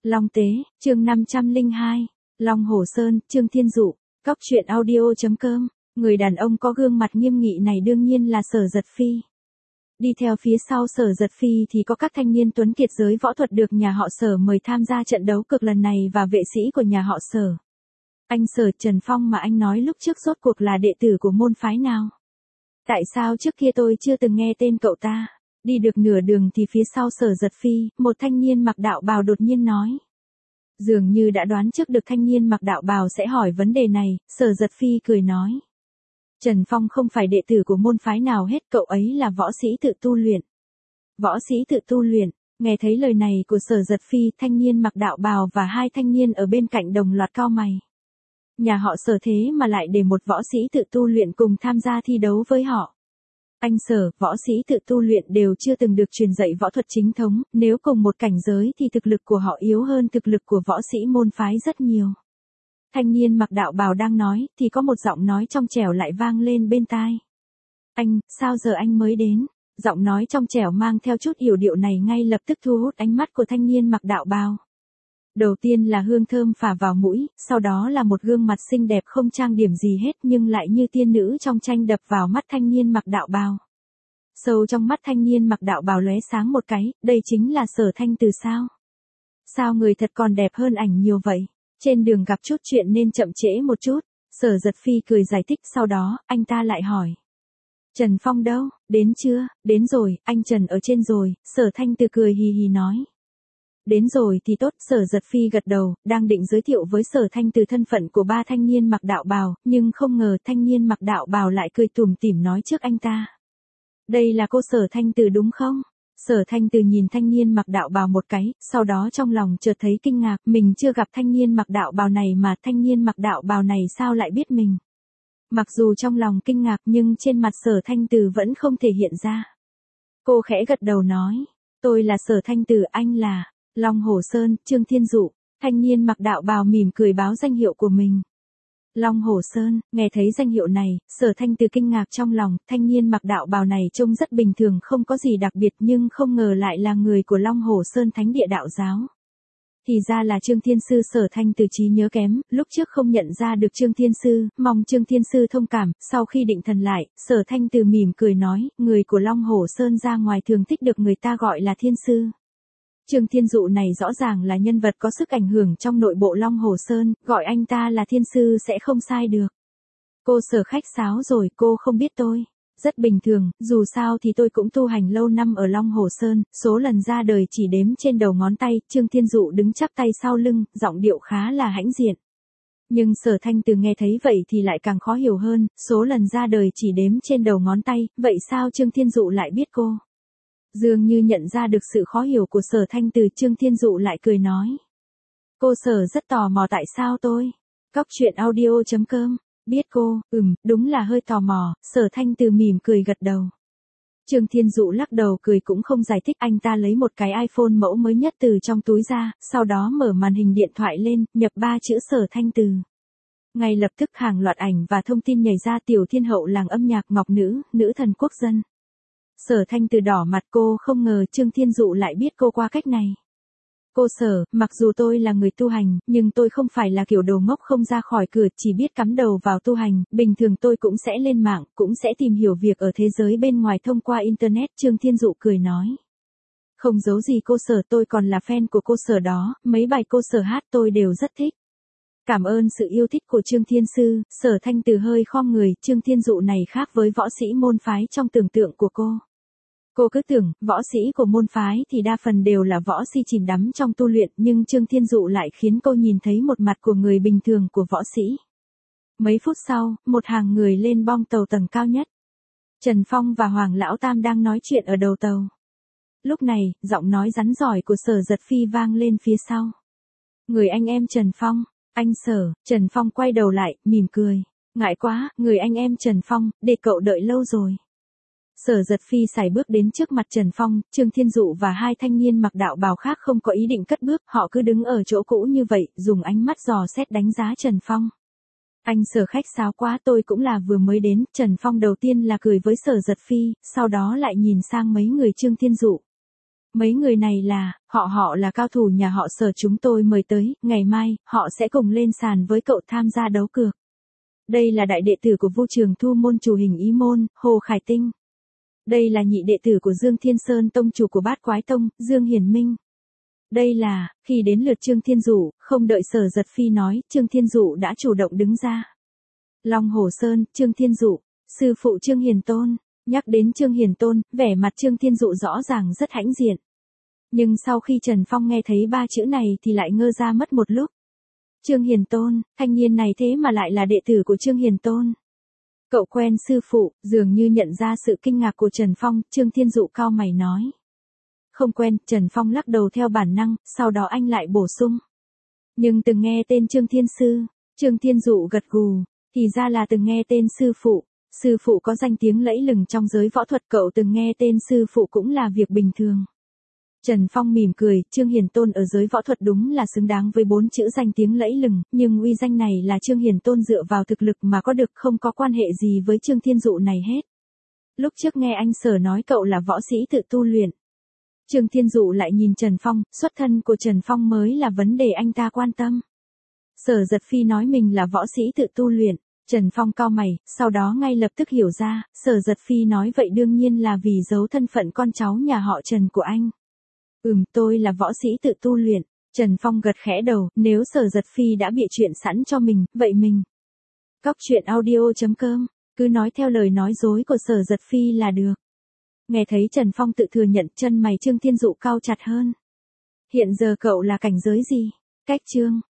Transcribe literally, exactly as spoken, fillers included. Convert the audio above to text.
Long Tế, chương năm trăm lẻ hai, Long Hồ Sơn, Trương Thiên Dụ, Cóc truyện audio.com, người đàn ông có gương mặt nghiêm nghị này đương nhiên là Sở Giật Phi. Đi theo phía sau Sở Giật Phi thì có các thanh niên tuấn kiệt giới võ thuật được nhà họ Sở mời tham gia trận đấu cực lần này và vệ sĩ của nhà họ Sở. Anh Sở Trần Phong mà anh nói lúc trước rốt cuộc là đệ tử của môn phái nào? Tại sao trước kia tôi chưa từng nghe tên cậu ta? Đi được nửa đường thì phía sau Sở Giật Phi, một thanh niên mặc đạo bào đột nhiên nói. Dường như đã đoán trước được thanh niên mặc đạo bào sẽ hỏi vấn đề này, Sở Giật Phi cười nói. Trần Phong không phải đệ tử của môn phái nào hết, cậu ấy là võ sĩ tự tu luyện. Võ sĩ tự tu luyện, nghe thấy lời này của Sở Giật Phi, thanh niên mặc đạo bào và hai thanh niên ở bên cạnh đồng loạt cau mày. Nhà họ Sở thế mà lại để một võ sĩ tự tu luyện cùng tham gia thi đấu với họ. Anh Sở, võ sĩ tự tu luyện đều chưa từng được truyền dạy võ thuật chính thống, nếu cùng một cảnh giới thì thực lực của họ yếu hơn thực lực của võ sĩ môn phái rất nhiều. Thanh niên mặc đạo bào đang nói, thì có một giọng nói trong trẻo lại vang lên bên tai. Anh, sao giờ anh mới đến? Giọng nói trong trẻo mang theo chút yểu điệu này ngay lập tức thu hút ánh mắt của thanh niên mặc đạo bào. Đầu tiên là hương thơm phả vào mũi, sau đó là một gương mặt xinh đẹp không trang điểm gì hết nhưng lại như tiên nữ trong tranh đập vào mắt thanh niên mặc đạo bào. Sâu trong mắt thanh niên mặc đạo bào lóe sáng một cái, đây chính là Sở Thanh Từ sao? Sao người thật còn đẹp hơn ảnh nhiều vậy? Trên đường gặp chút chuyện nên chậm trễ một chút, Sở Giật Phi cười giải thích, sau đó, anh ta lại hỏi. Trần Phong đâu, đến chưa? Đến rồi, anh Trần ở trên rồi, Sở Thanh Từ cười hì hì nói. Đến rồi thì tốt, Sở Giật Phi gật đầu, đang định giới thiệu với Sở Thanh Từ thân phận của ba thanh niên mặc đạo bào, nhưng không ngờ thanh niên mặc đạo bào lại cười tủm tỉm nói trước anh ta. Đây là cô Sở Thanh Từ đúng không? Sở Thanh Từ nhìn thanh niên mặc đạo bào một cái, sau đó trong lòng chợt thấy kinh ngạc, mình chưa gặp thanh niên mặc đạo bào này mà thanh niên mặc đạo bào này sao lại biết mình. Mặc dù trong lòng kinh ngạc nhưng trên mặt Sở Thanh Từ vẫn không thể hiện ra. Cô khẽ gật đầu nói, tôi là Sở Thanh Từ, anh là Long Hồ Sơn, Trương Thiên Dụ. Thanh niên mặc đạo bào mỉm cười báo danh hiệu của mình. Long Hồ Sơn, nghe thấy danh hiệu này, Sở Thanh Từ kinh ngạc trong lòng, thanh niên mặc đạo bào này trông rất bình thường không có gì đặc biệt nhưng không ngờ lại là người của Long Hồ Sơn Thánh Địa Đạo Giáo. Thì ra là Trương Thiên Sư. Sở Thanh Từ trí nhớ kém, lúc trước không nhận ra được Trương Thiên Sư, mong Trương Thiên Sư thông cảm, sau khi định thần lại, Sở Thanh Từ mỉm cười nói, người của Long Hồ Sơn ra ngoài thường thích được người ta gọi là Thiên Sư. Trương Thiên Dụ này rõ ràng là nhân vật có sức ảnh hưởng trong nội bộ Long Hồ Sơn, gọi anh ta là Thiên Sư sẽ không sai được. Cô Sở khách sáo rồi, cô không biết tôi. Rất bình thường, dù sao thì tôi cũng tu hành lâu năm ở Long Hồ Sơn, số lần ra đời chỉ đếm trên đầu ngón tay. Trương Thiên Dụ đứng chắp tay sau lưng, giọng điệu khá là hãnh diện. Nhưng Sở Thanh Từ nghe thấy vậy thì lại càng khó hiểu hơn, số lần ra đời chỉ đếm trên đầu ngón tay, vậy sao Trương Thiên Dụ lại biết cô? Dường như nhận ra được sự khó hiểu của Sở Thanh Từ, Trương Thiên Dụ lại cười nói. Cô Sở rất tò mò tại sao tôi? Cóc truyện audio.com, biết cô, ừm, đúng là hơi tò mò, Sở Thanh Từ mỉm cười gật đầu. Trương Thiên Dụ lắc đầu cười cũng không giải thích, anh ta lấy một cái iPhone mẫu mới nhất từ trong túi ra, sau đó mở màn hình điện thoại lên, nhập ba chữ Sở Thanh Từ. Ngay lập tức hàng loạt ảnh và thông tin nhảy ra, tiểu thiên hậu làng âm nhạc ngọc nữ, nữ thần quốc dân. Sở Thanh Từ đỏ mặt, cô không ngờ Trương Thiên Dụ lại biết cô qua cách này. Cô Sở, mặc dù tôi là người tu hành, nhưng tôi không phải là kiểu đồ ngốc không ra khỏi cửa, chỉ biết cắm đầu vào tu hành, bình thường tôi cũng sẽ lên mạng, cũng sẽ tìm hiểu việc ở thế giới bên ngoài thông qua Internet. Trương Thiên Dụ cười nói. Không giấu gì cô Sở, tôi còn là fan của cô Sở đó, mấy bài cô Sở hát tôi đều rất thích. Cảm ơn sự yêu thích của Trương Thiên Sư. Sở Thanh Từ hơi khom người, Trương Thiên Dụ này khác với võ sĩ môn phái trong tưởng tượng của cô. Cô cứ tưởng, võ sĩ của môn phái thì đa phần đều là võ si chìm đắm trong tu luyện, nhưng Trương Thiên Dụ lại khiến cô nhìn thấy một mặt của người bình thường của võ sĩ. Mấy phút sau, một hàng người lên bong tàu tầng cao nhất. Trần Phong và Hoàng Lão Tam đang nói chuyện ở đầu tàu. Lúc này, giọng nói rắn rỏi của Sở Giật Phi vang lên phía sau. Người anh em Trần Phong. Anh Sở, Trần Phong quay đầu lại, mỉm cười. Ngại quá, người anh em Trần Phong, để cậu đợi lâu rồi. Sở Giật Phi sải bước đến trước mặt Trần Phong, Trương Thiên Dụ và hai thanh niên mặc đạo bào khác không có ý định cất bước, họ cứ đứng ở chỗ cũ như vậy, dùng ánh mắt dò xét đánh giá Trần Phong. Anh Sở khách sáo quá, tôi cũng là vừa mới đến. Trần Phong đầu tiên là cười với Sở Giật Phi, sau đó lại nhìn sang mấy người Trương Thiên Dụ. Mấy người này là, họ họ là cao thủ nhà họ Sở chúng tôi mời tới, ngày mai, họ sẽ cùng lên sàn với cậu tham gia đấu cược. Đây là đại đệ tử của Vu Trường Thu môn chủ Hình Ý môn, Hồ Khải Tinh. Đây là nhị đệ tử của Dương Thiên Sơn tông chủ của Bát Quái Tông, Dương Hiển Minh. Đây là, khi đến lượt Trương Thiên Dụ, không đợi Sở Giật Phi nói, Trương Thiên Dụ đã chủ động đứng ra. Long Hồ Sơn, Trương Thiên Dụ, sư phụ Trương Hiền Tôn. Nhắc đến Trương Hiền Tôn, vẻ mặt Trương Thiên Dụ rõ ràng rất hãnh diện. Nhưng sau khi Trần Phong nghe thấy ba chữ này thì lại ngơ ra mất một lúc. Trương Hiền Tôn, thanh niên này thế mà lại là đệ tử của Trương Hiền Tôn. Cậu quen sư phụ, dường như nhận ra sự kinh ngạc của Trần Phong, Trương Thiên Dụ cau mày nói. Không quen, Trần Phong lắc đầu theo bản năng, sau đó anh lại bổ sung. Nhưng từng nghe tên Trương Thiên Sư, Trương Thiên Dụ gật gù, thì ra là từng nghe tên sư phụ. Sư phụ có danh tiếng lẫy lừng trong giới võ thuật, cậu từng nghe tên sư phụ cũng là việc bình thường. Trần Phong mỉm cười, Trương Hiền Tôn ở giới võ thuật đúng là xứng đáng với bốn chữ danh tiếng lẫy lừng, nhưng uy danh này là Trương Hiền Tôn dựa vào thực lực mà có được, không có quan hệ gì với Trương Thiên Dụ này hết. Lúc trước nghe anh Sở nói cậu là võ sĩ tự tu luyện. Trương Thiên Dụ lại nhìn Trần Phong, xuất thân của Trần Phong mới là vấn đề anh ta quan tâm. Sở Giật Phi nói mình là võ sĩ tự tu luyện. Trần Phong cau mày, sau đó ngay lập tức hiểu ra, Sở Giật Phi nói vậy đương nhiên là vì giấu thân phận con cháu nhà họ Trần của anh. Ừm, tôi là võ sĩ tự tu luyện. Trần Phong gật khẽ đầu, nếu Sở Giật Phi đã bịa chuyện sẵn cho mình, vậy mình. Cóc truyện audio chấm com, cứ nói theo lời nói dối của Sở Giật Phi là được. Nghe thấy Trần Phong tự thừa nhận, chân mày Trương Thiên Dụ cau chặt hơn. Hiện giờ cậu là cảnh giới gì? Cách Trương